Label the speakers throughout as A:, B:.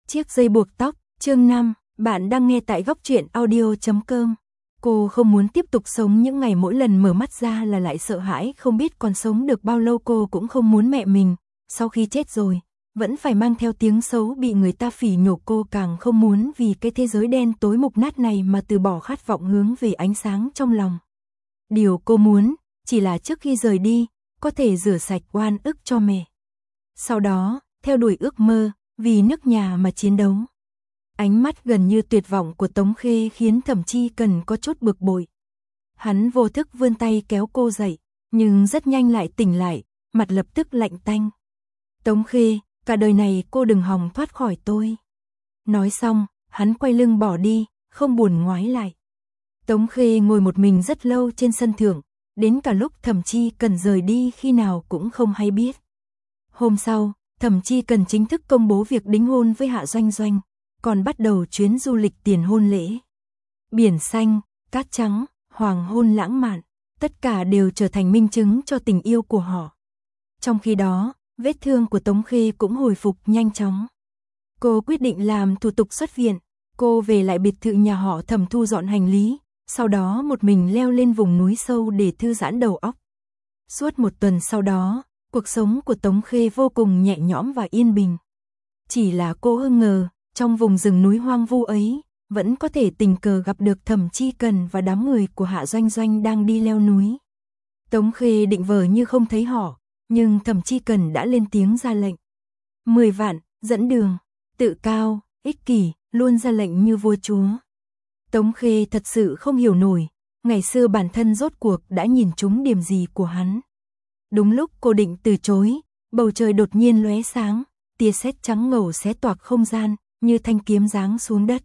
A: Chiếc dây buộc tóc, chương 5, bạn đang nghe tại góc truyện audio.com. Cô không muốn tiếp tục sống những ngày mỗi lần mở mắt ra là lại sợ hãi không biết còn sống được bao lâu. Cô cũng không muốn mẹ mình, sau khi chết rồi, vẫn phải mang theo tiếng xấu bị người ta phỉ nhổ. Cô càng không muốn vì cái thế giới đen tối mục nát này mà từ bỏ khát vọng hướng về ánh sáng trong lòng. Điều cô muốn, chỉ là trước khi rời đi, có thể rửa sạch oan ức cho mẹ. Sau đó, theo đuổi ước mơ, vì nước nhà mà chiến đấu. Ánh mắt gần như tuyệt vọng của Tống Khê khiến Thẩm Chi Cần có chút bực bội. Hắn vô thức vươn tay kéo cô dậy, nhưng rất nhanh lại tỉnh lại, mặt lập tức lạnh tanh. Tống Khê, cả đời này cô đừng hòng thoát khỏi tôi. Nói xong, hắn quay lưng bỏ đi, không buồn ngoái lại. Tống Khê ngồi một mình rất lâu trên sân thượng, đến cả lúc Thẩm Chi Cần rời đi khi nào cũng không hay biết. Hôm sau, Thẩm Chi Cần chính thức công bố việc đính hôn với Hạ Doanh Doanh, còn bắt đầu chuyến du lịch tiền hôn lễ. Biển xanh, cát trắng, hoàng hôn lãng mạn, tất cả đều trở thành minh chứng cho tình yêu của họ. Trong khi đó, vết thương của Tống Khê cũng hồi phục nhanh chóng. Cô quyết định làm thủ tục xuất viện, cô về lại biệt thự nhà họ Thẩm thu dọn hành lý, sau đó một mình leo lên vùng núi sâu để thư giãn đầu óc. Suốt một tuần sau đó, cuộc sống của Tống Khê vô cùng nhẹ nhõm và yên bình. Chỉ là cô không ngờ, trong vùng rừng núi hoang vu ấy, vẫn có thể tình cờ gặp được Thẩm Chi Cần và đám người của Hạ Doanh Doanh đang đi leo núi. Tống Khê định vờ như không thấy họ, nhưng Thẩm Chi Cần đã lên tiếng ra lệnh. 10 vạn, dẫn đường, tự cao, ích kỷ, luôn ra lệnh như vua chúa. Tống Khê thật sự không hiểu nổi, ngày xưa bản thân rốt cuộc đã nhìn trúng điểm gì của hắn. Đúng lúc cô định từ chối, bầu trời đột nhiên lóe sáng, tia sét trắng ngầu xé toạc không gian, như thanh kiếm giáng xuống đất.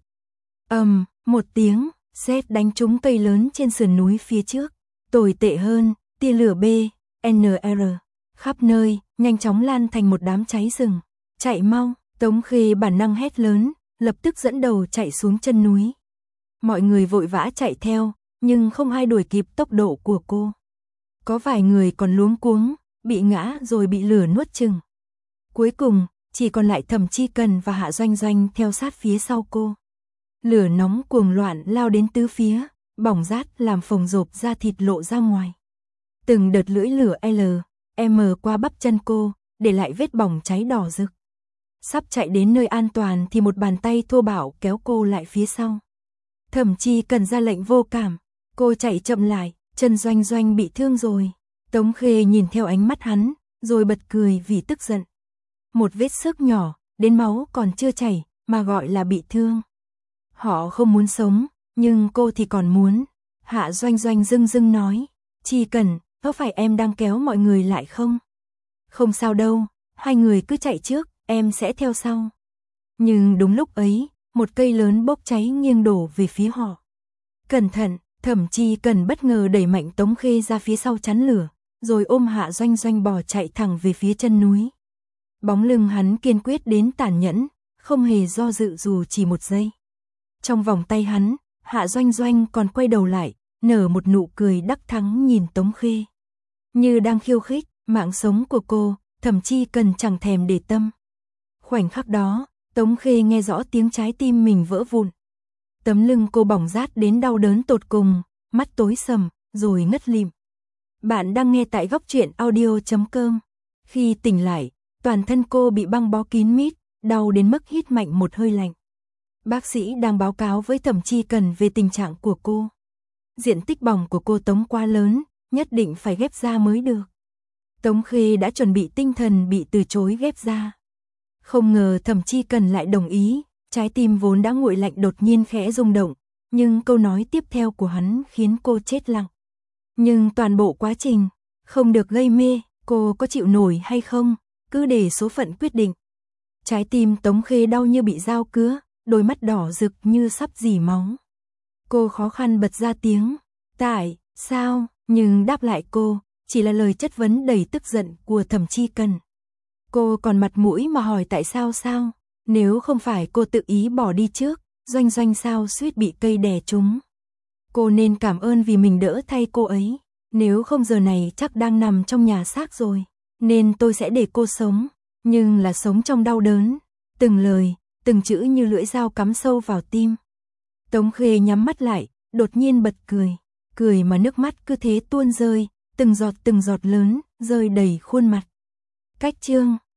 A: Một tiếng, sét đánh trúng cây lớn trên sườn núi phía trước. Tồi tệ hơn, tia lửa BNR khắp nơi, nhanh chóng lan thành một đám cháy rừng. Chạy mau, Tống Khê bản năng hét lớn, lập tức dẫn đầu chạy xuống chân núi. Mọi người vội vã chạy theo, nhưng không ai đuổi kịp tốc độ của cô. Có vài người còn luống cuống, bị ngã rồi bị lửa nuốt chửng. Cuối cùng, chỉ còn lại Thẩm Chi Cần và Hạ Doanh Doanh theo sát phía sau cô. Lửa nóng cuồng loạn lao đến tứ phía, bỏng rát làm phồng rộp da thịt lộ ra ngoài. Từng đợt lưỡi lửa M qua bắp chân cô, để lại vết bỏng cháy đỏ rực. Sắp chạy đến nơi an toàn thì một bàn tay thô bạo kéo cô lại phía sau. Thẩm Chi Cần ra lệnh vô cảm, cô chạy chậm lại, chân Doanh Doanh bị thương rồi. Tống Khê nhìn theo ánh mắt hắn, rồi bật cười vì tức giận. Một vết xước nhỏ, đến máu còn chưa chảy, mà gọi là bị thương. Họ không muốn sống, nhưng cô thì còn muốn. Hạ Doanh Doanh dưng dưng nói, Chi Cần, có phải em đang kéo mọi người lại không? Không sao đâu, hai người cứ chạy trước, em sẽ theo sau. Nhưng đúng lúc ấy, một cây lớn bốc cháy nghiêng đổ về phía họ. Cẩn thận, Thẩm Chi Cần bất ngờ đẩy mạnh Tống Khê ra phía sau chắn lửa, rồi ôm Hạ Doanh Doanh bò chạy thẳng về phía chân núi. Bóng lưng hắn kiên quyết đến tàn nhẫn, không hề do dự dù chỉ một giây. Trong vòng tay hắn, Hạ Doanh Doanh còn quay đầu lại, nở một nụ cười đắc thắng nhìn Tống Khê. Như đang khiêu khích, mạng sống của cô, Thẩm Chi Cần chẳng thèm để tâm. Khoảnh khắc đó, Tống Khê nghe rõ tiếng trái tim mình vỡ vụn. Tấm lưng cô bỏng rát đến đau đớn tột cùng, mắt tối sầm, rồi ngất lịm. Bạn đang nghe tại góc truyện audio.com. Khi tỉnh lại, toàn thân cô bị băng bó kín mít, đau đến mức hít mạnh một hơi lạnh. Bác sĩ đang báo cáo với Thẩm Chi Cần về tình trạng của cô. Diện tích bỏng của cô Tống quá lớn, nhất định phải ghép da mới được. Tống Khê đã chuẩn bị tinh thần bị từ chối ghép da. Không ngờ Thẩm Chi Cần lại đồng ý, trái tim vốn đã nguội lạnh đột nhiên khẽ rung động, nhưng câu nói tiếp theo của hắn khiến cô chết lặng. Nhưng toàn bộ quá trình, không được gây mê, cô có chịu nổi hay không, cứ để số phận quyết định. Trái tim Tống Khê đau như bị dao cứa, đôi mắt đỏ rực như sắp rỉ máu. Cô khó khăn bật ra tiếng, tại sao, nhưng đáp lại cô, chỉ là lời chất vấn đầy tức giận của Thẩm Chi Cần. Cô còn mặt mũi mà hỏi tại sao sao, nếu không phải cô tự ý bỏ đi trước, Doanh Doanh sao suýt bị cây đè trúng. Cô nên cảm ơn vì mình đỡ thay cô ấy, nếu không giờ này chắc đang nằm trong nhà xác rồi, nên tôi sẽ để cô sống, nhưng là sống trong đau đớn. Từng lời, từng chữ như lưỡi dao cắm sâu vào tim. Tống Khê nhắm mắt lại, đột nhiên bật cười, cười mà nước mắt cứ thế tuôn rơi, từng giọt lớn, rơi đầy khuôn mặt. Cách chương